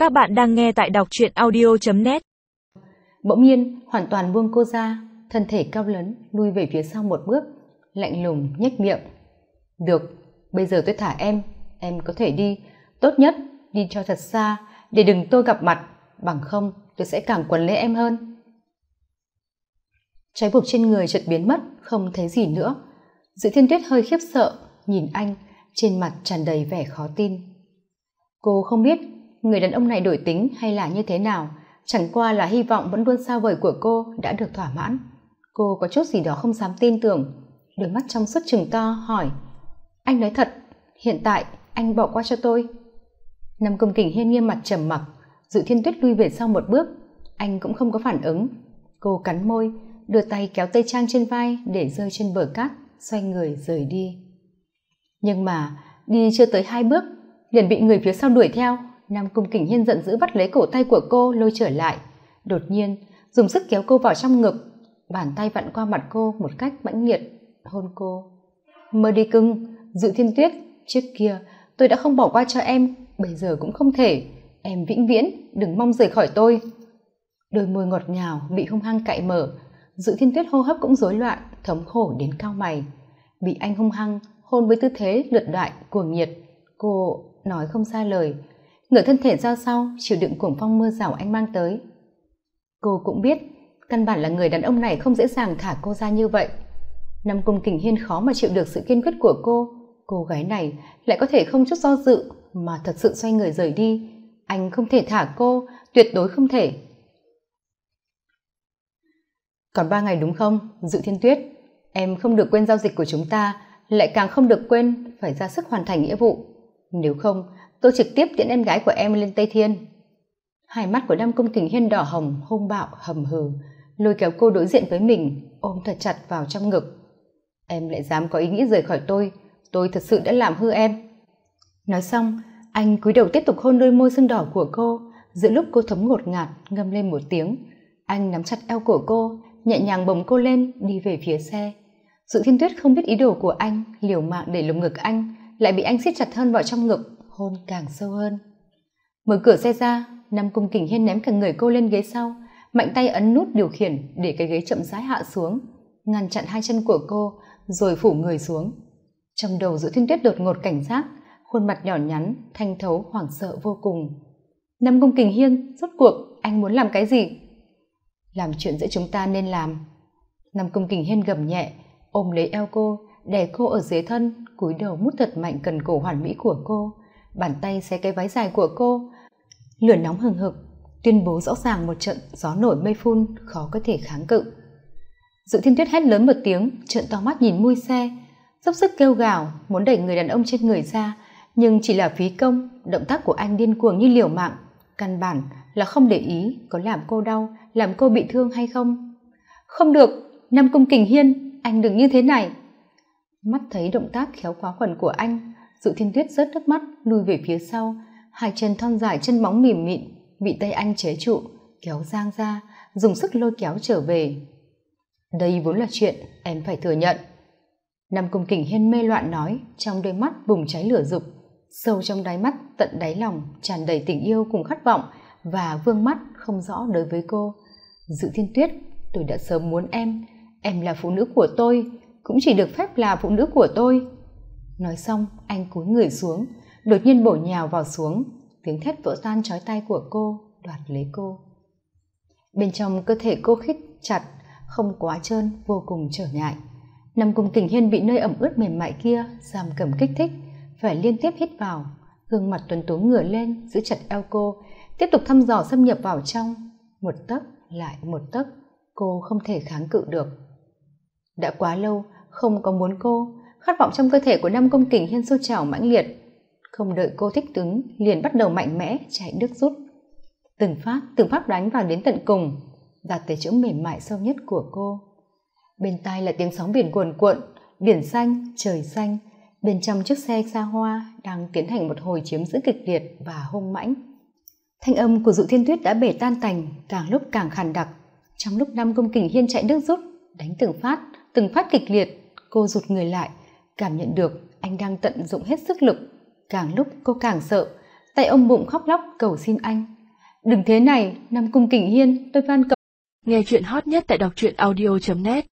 Các bạn đang nghe tại đọc truyện audio.net. Bỗng nhiên hoàn toàn buông cô ra, thân thể cao lớn lui về phía sau một bước, lạnh lùng nhếch miệng. Được, bây giờ tôi thả em có thể đi, tốt nhất đi cho thật xa để đừng tôi gặp mặt, bằng không tôi sẽ càng quấn lấy em hơn. Trói buộc trên người chợt biến mất, không thấy gì nữa. Dự Thiên Tuyết hơi khiếp sợ nhìn anh, trên mặt tràn đầy vẻ khó tin. Cô không biết người đàn ông này đổi tính hay là như thế nào, chẳng qua là hy vọng vẫn luôn xa vời của cô đã được thỏa mãn. Cô có chút gì đó không dám tin tưởng, đôi mắt trong suốt trừng to hỏi: anh nói thật, hiện tại anh bỏ qua cho tôi? Nam Cung Kình Hiên nghiêm mặt trầm mặc. Dự Thiên Tuyết lui về sau một bước, anh cũng không có phản ứng. Cô cắn môi, đưa tay kéo tây trang trên vai để rơi trên bờ cát, xoay người rời đi. Nhưng mà đi chưa tới 2 bước liền bị người phía sau đuổi theo. Nam Cung Kình Hiên giận dữ bắt lấy cổ tay của cô lôi trở lại, đột nhiên dùng sức kéo cô vào trong ngực, bàn tay vặn qua mặt cô một cách mãnh liệt, hôn cô. Mơ đi cưng, Dự Thiên Tuyết, trước kia tôi đã không bỏ qua cho em, bây giờ cũng không thể, em vĩnh viễn đừng mong rời khỏi tôi. Đôi môi ngọt ngào bị hung hăng cạy mở, Dự Thiên Tuyết hô hấp cũng rối loạn, thống khổ đến cau mày. Bị anh hung hăng hôn với tư thế lượt đại cuồng nhiệt, cô nói không ra lời, ngửa thân thể ra sau chịu đựng cuồng phong mưa rào anh mang tới. Cô cũng biết căn bản là người đàn ông này không dễ dàng thả cô ra như vậy. Nam Cung Kình Hiên khó mà chịu được sự kiên quyết của cô gái này lại có thể không chút do dự mà thật sự xoay người rời đi. Anh không thể thả cô, tuyệt đối không thể. Còn 3 ngày đúng không, Dự Thiên Tuyết? Em không được quên giao dịch của chúng ta, lại càng không được quên phải ra sức hoàn thành nghĩa vụ. Nếu không, tôi trực tiếp tiễn em gái của em lên Tây Thiên. Hai mắt của Nam Cung Kình Hiên đỏ hồng, hung bạo hầm hừ, lôi kéo cô đối diện với mình, ôm thật chặt vào trong ngực. Em lại dám có ý nghĩ rời khỏi tôi thật sự đã làm hư em. Nói xong, anh cúi đầu tiếp tục hôn đôi môi sưng đỏ của cô. Giữa lúc cô thấm ngột ngạt ngâm lên một tiếng, anh nắm chặt eo của cô, nhẹ nhàng bồng cô lên đi về phía xe. Dự Thiên Tuyết không biết ý đồ của anh, liều mạng để lồng ngực anh, lại bị anh siết chặt hơn vào trong ngực, hôn càng sâu hơn. Mở cửa xe ra, Nam Cung Kình Hiên ném cả người cô lên ghế sau, mạnh tay ấn nút điều khiển để cái ghế chậm rãi hạ xuống, ngăn chặn hai chân của cô rồi phủ người xuống. Trong đầu Dự Thiên Tuyết đột ngột cảnh giác, khuôn mặt nhỏ nhắn thanh thấu hoảng sợ vô cùng. Nam Cung Kình Hiên, rốt cuộc anh muốn làm cái gì? Làm chuyện giữa chúng ta nên làm. Nam Cung Kình Hiên gầm nhẹ, ôm lấy eo cô, đè cô ở dưới thân, cúi đầu mút thật mạnh cần cổ hoàn mỹ của cô, bàn tay xé cái váy dài của cô. Lửa nóng hừng hực, tuyên bố rõ ràng một trận gió nổi mây phun khó có thể kháng cự. Dự Thiên Tuyết hét lớn một tiếng, trợn to mắt nhìn mui xe, dốc sức kêu gào muốn đẩy người đàn ông trên người ra, nhưng chỉ là phí công. Động tác của anh điên cuồng như liều mạng, căn bản là không để ý có làm cô đau, làm cô bị thương hay không. Không được, Nam Cung Kình Hiên, anh đừng như thế này. Mắt thấy động tác khéo quá khuẩn của anh, Dự Thiên Tuyết rớt nước mắt lùi về phía sau, hai chân thon dài chân bóng mềm mịn bị tay anh chế trụ, kéo giang ra, dùng sức lôi kéo trở về. Đây vốn là chuyện em phải thừa nhận. Nam Cung Kình Hiên mê loạn nói, trong đôi mắt bùng cháy lửa dục, sâu trong đáy mắt tận đáy lòng tràn đầy tình yêu cùng khát vọng và vương mắt không rõ đối với cô. Dự Thiên Tuyết, tôi đã sớm muốn em là phụ nữ của tôi, cũng chỉ được phép là phụ nữ của tôi. Nói xong anh cúi người xuống, đột nhiên bổ nhào vào xuống, tiếng thét vỡ tan chói tai của cô đoạt lấy cô. Bên trong cơ thể cô khít chặt, không quá trơn, vô cùng trở ngại. Nam Cung Kình Hiên bị nơi ẩm ướt mềm mại kia giam cầm kích thích, phải liên tiếp hít vào, gương mặt tuấn tú ngửa lên giữ chặt eo cô, tiếp tục thăm dò xâm nhập vào trong, một tấc lại một tấc. Cô không thể kháng cự được. Đã quá lâu không có muốn cô, khát vọng trong cơ thể của Nam Cung Kình Hiên sôi trào mãnh liệt, không đợi cô thích ứng liền bắt đầu mạnh mẽ chạy nước rút, từng phát đánh vào đến tận cùng, đạt tới chỗ mềm mại sâu nhất của cô. Bên tai là tiếng sóng biển cuồn cuộn, biển xanh, trời xanh. Bên trong chiếc xe xa hoa đang tiến hành một hồi chiếm giữ kịch liệt và hung mãnh. Thanh âm của Dự Thiên Tuyết đã bể tan tành, càng lúc càng khàn đặc. Trong lúc Nam Cung Kình Hiên chạy nước rút, đánh từng phát kịch liệt, cô rụt người lại, cảm nhận được anh đang tận dụng hết sức lực. Càng lúc cô càng sợ, tay ôm bụng khóc lóc cầu xin anh. Đừng thế này, Nam Cung Kình Hiên, tôi van cầu. Nghe chuyện hot nhất tại đọc truyện audio.net.